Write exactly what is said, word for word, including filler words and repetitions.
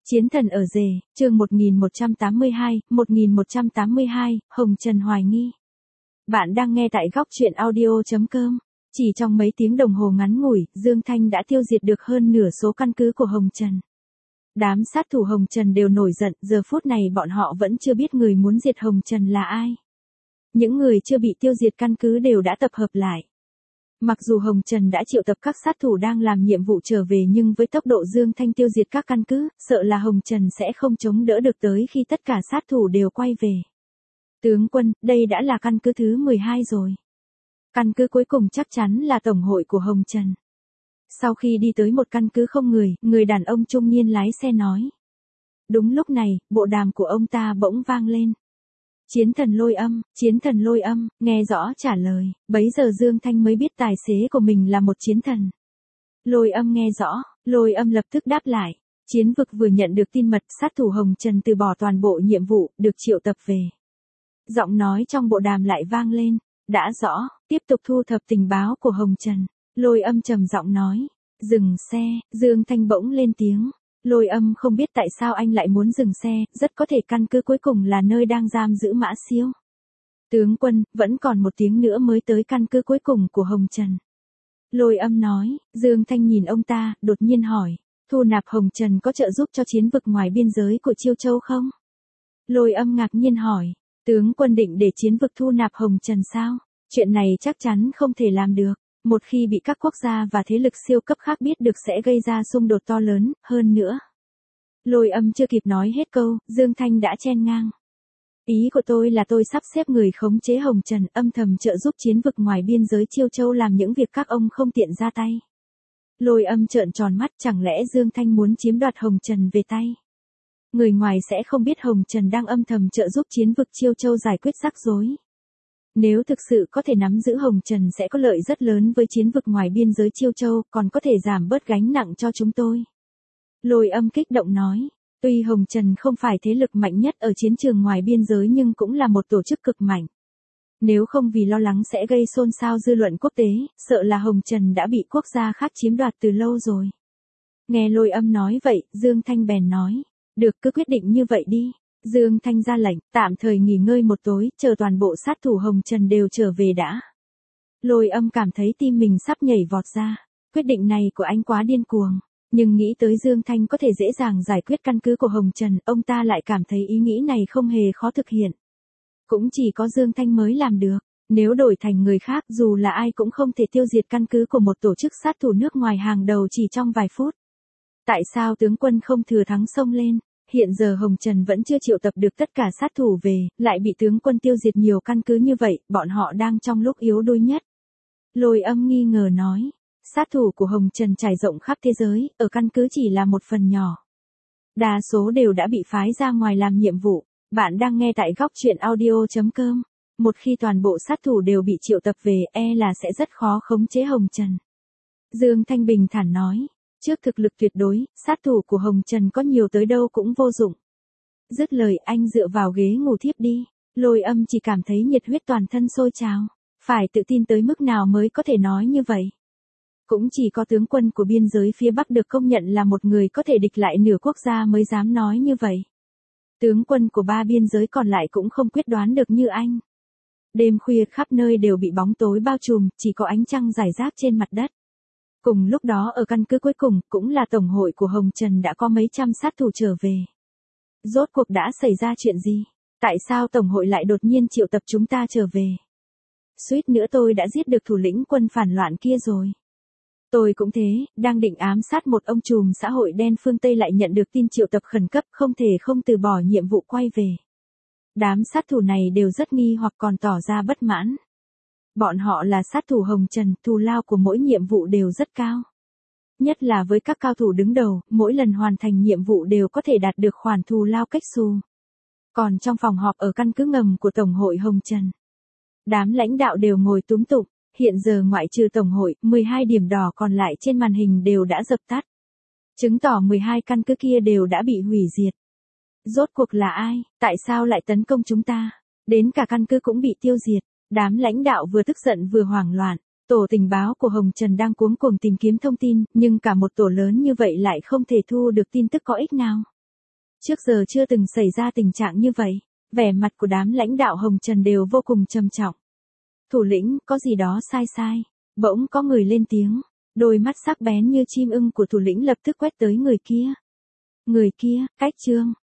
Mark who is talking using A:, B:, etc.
A: Chiến thần ở rể, chương một nghìn một trăm tám mươi hai, một nghìn một trăm tám mươi hai, Hồng Trần hoài nghi. Bạn đang nghe tại góc truyện audio chấm com. Chỉ trong mấy tiếng đồng hồ ngắn ngủi, Dương Thanh đã tiêu diệt được hơn nửa số căn cứ của Hồng Trần. Đám sát thủ Hồng Trần đều nổi giận, giờ phút này bọn họ vẫn chưa biết người muốn diệt Hồng Trần là ai. Những người chưa bị tiêu diệt căn cứ đều đã tập hợp lại. Mặc dù Hồng Trần đã triệu tập các sát thủ đang làm nhiệm vụ trở về nhưng với tốc độ Dương Thanh tiêu diệt các căn cứ, sợ là Hồng Trần sẽ không chống đỡ được tới khi tất cả sát thủ đều quay về. Tướng quân, đây đã là căn cứ thứ mười hai rồi. Căn cứ cuối cùng chắc chắn là tổng hội của Hồng Trần. Sau khi đi tới một căn cứ không người, người đàn ông trung niên lái xe nói. Đúng lúc này, bộ đàm của ông ta bỗng vang lên. Chiến thần lôi âm, chiến thần lôi âm, nghe rõ trả lời, bấy giờ Dương Thanh mới biết tài xế của mình là một chiến thần. Lôi âm nghe rõ, lôi âm lập tức đáp lại. Chiến vực vừa nhận được tin mật sát thủ Hồng Trần từ bỏ toàn bộ nhiệm vụ, được triệu tập về. Giọng nói trong bộ đàm lại vang lên, đã rõ, tiếp tục thu thập tình báo của Hồng Trần. Lôi âm trầm giọng nói, dừng xe, Dương Thanh bỗng lên tiếng. Lôi âm không biết tại sao anh lại muốn dừng xe, rất có thể căn cứ cuối cùng là nơi đang giam giữ Mã Siêu. Tướng quân, vẫn còn một tiếng nữa mới tới căn cứ cuối cùng của Hồng Trần. Lôi âm nói, Dương Thanh nhìn ông ta, đột nhiên hỏi, thu nạp Hồng Trần có trợ giúp cho chiến vực ngoài biên giới của Chiêu Châu không? Lôi âm ngạc nhiên hỏi, tướng quân định để chiến vực thu nạp Hồng Trần sao? Chuyện này chắc chắn không thể làm được. Một khi bị các quốc gia và thế lực siêu cấp khác biết được sẽ gây ra xung đột to lớn, hơn nữa. Lôi âm chưa kịp nói hết câu, Dương Thanh đã chen ngang. Ý của tôi là tôi sắp xếp người khống chế Hồng Trần âm thầm trợ giúp chiến vực ngoài biên giới Chiêu Châu làm những việc các ông không tiện ra tay. Lôi âm trợn tròn mắt, chẳng lẽ Dương Thanh muốn chiếm đoạt Hồng Trần về tay? Người ngoài sẽ không biết Hồng Trần đang âm thầm trợ giúp chiến vực Chiêu Châu giải quyết rắc rối. Nếu thực sự có thể nắm giữ Hồng Trần sẽ có lợi rất lớn với chiến vực ngoài biên giới Chiêu Châu, còn có thể giảm bớt gánh nặng cho chúng tôi. Lôi âm kích động nói, tuy Hồng Trần không phải thế lực mạnh nhất ở chiến trường ngoài biên giới nhưng cũng là một tổ chức cực mạnh. Nếu không vì lo lắng sẽ gây xôn xao dư luận quốc tế, sợ là Hồng Trần đã bị quốc gia khác chiếm đoạt từ lâu rồi. Nghe lôi âm nói vậy, Dương Thanh bèn nói, được cứ quyết định như vậy đi. Dương Thanh ra lệnh, tạm thời nghỉ ngơi một tối, chờ toàn bộ sát thủ Hồng Trần đều trở về đã. Lôi âm cảm thấy tim mình sắp nhảy vọt ra. Quyết định này của anh quá điên cuồng. Nhưng nghĩ tới Dương Thanh có thể dễ dàng giải quyết căn cứ của Hồng Trần, ông ta lại cảm thấy ý nghĩ này không hề khó thực hiện. Cũng chỉ có Dương Thanh mới làm được. Nếu đổi thành người khác dù là ai cũng không thể tiêu diệt căn cứ của một tổ chức sát thủ nước ngoài hàng đầu chỉ trong vài phút. Tại sao tướng quân không thừa thắng xông lên? Hiện giờ Hồng Trần vẫn chưa triệu tập được tất cả sát thủ về, lại bị tướng quân tiêu diệt nhiều căn cứ như vậy, bọn họ đang trong lúc yếu đuối nhất. Lôi âm nghi ngờ nói, sát thủ của Hồng Trần trải rộng khắp thế giới, ở căn cứ chỉ là một phần nhỏ. Đa số đều đã bị phái ra ngoài làm nhiệm vụ. Bạn đang nghe tại góc truyện audio chấm com. Một khi toàn bộ sát thủ đều bị triệu tập về, e là sẽ rất khó khống chế Hồng Trần. Dương Thanh bình thản nói. Trước thực lực tuyệt đối, sát thủ của Hồng Trần có nhiều tới đâu cũng vô dụng. Dứt lời anh dựa vào ghế ngủ thiếp đi. Lôi âm chỉ cảm thấy nhiệt huyết toàn thân sôi trào. Phải tự tin tới mức nào mới có thể nói như vậy. Cũng chỉ có tướng quân của biên giới phía Bắc được công nhận là một người có thể địch lại nửa quốc gia mới dám nói như vậy. Tướng quân của ba biên giới còn lại cũng không quyết đoán được như anh. Đêm khuya khắp nơi đều bị bóng tối bao trùm, chỉ có ánh trăng rải rác trên mặt đất. Cùng lúc đó ở căn cứ cuối cùng, cũng là tổng hội của Hồng Trần đã có mấy trăm sát thủ trở về. Rốt cuộc đã xảy ra chuyện gì? Tại sao tổng hội lại đột nhiên triệu tập chúng ta trở về? Suýt nữa tôi đã giết được thủ lĩnh quân phản loạn kia rồi. Tôi cũng thế, đang định ám sát một ông trùm xã hội đen phương Tây lại nhận được tin triệu tập khẩn cấp, không thể không từ bỏ nhiệm vụ quay về. Đám sát thủ này đều rất nghi hoặc còn tỏ ra bất mãn. Bọn họ là sát thủ Hồng Trần, thù lao của mỗi nhiệm vụ đều rất cao. Nhất là với các cao thủ đứng đầu, mỗi lần hoàn thành nhiệm vụ đều có thể đạt được khoản thù lao cách xù. Còn trong phòng họp ở căn cứ ngầm của Tổng hội Hồng Trần, đám lãnh đạo đều ngồi túm tụm, hiện giờ ngoại trừ Tổng hội, mười hai điểm đỏ còn lại trên màn hình đều đã dập tắt. Chứng tỏ mười hai căn cứ kia đều đã bị hủy diệt. Rốt cuộc là ai, tại sao lại tấn công chúng ta? Đến cả căn cứ cũng bị tiêu diệt. Đám lãnh đạo vừa tức giận vừa hoảng loạn, tổ tình báo của Hồng Trần đang cuống cuồng tìm kiếm thông tin, nhưng cả một tổ lớn như vậy lại không thể thu được tin tức có ích nào. Trước giờ chưa từng xảy ra tình trạng như vậy. Vẻ mặt của đám lãnh đạo Hồng Trần đều vô cùng trầm trọng. Thủ lĩnh, có gì đó sai sai. Bỗng có người lên tiếng. Đôi mắt sắc bén như chim ưng của thủ lĩnh lập tức quét tới người kia. Người kia, Cách Trương.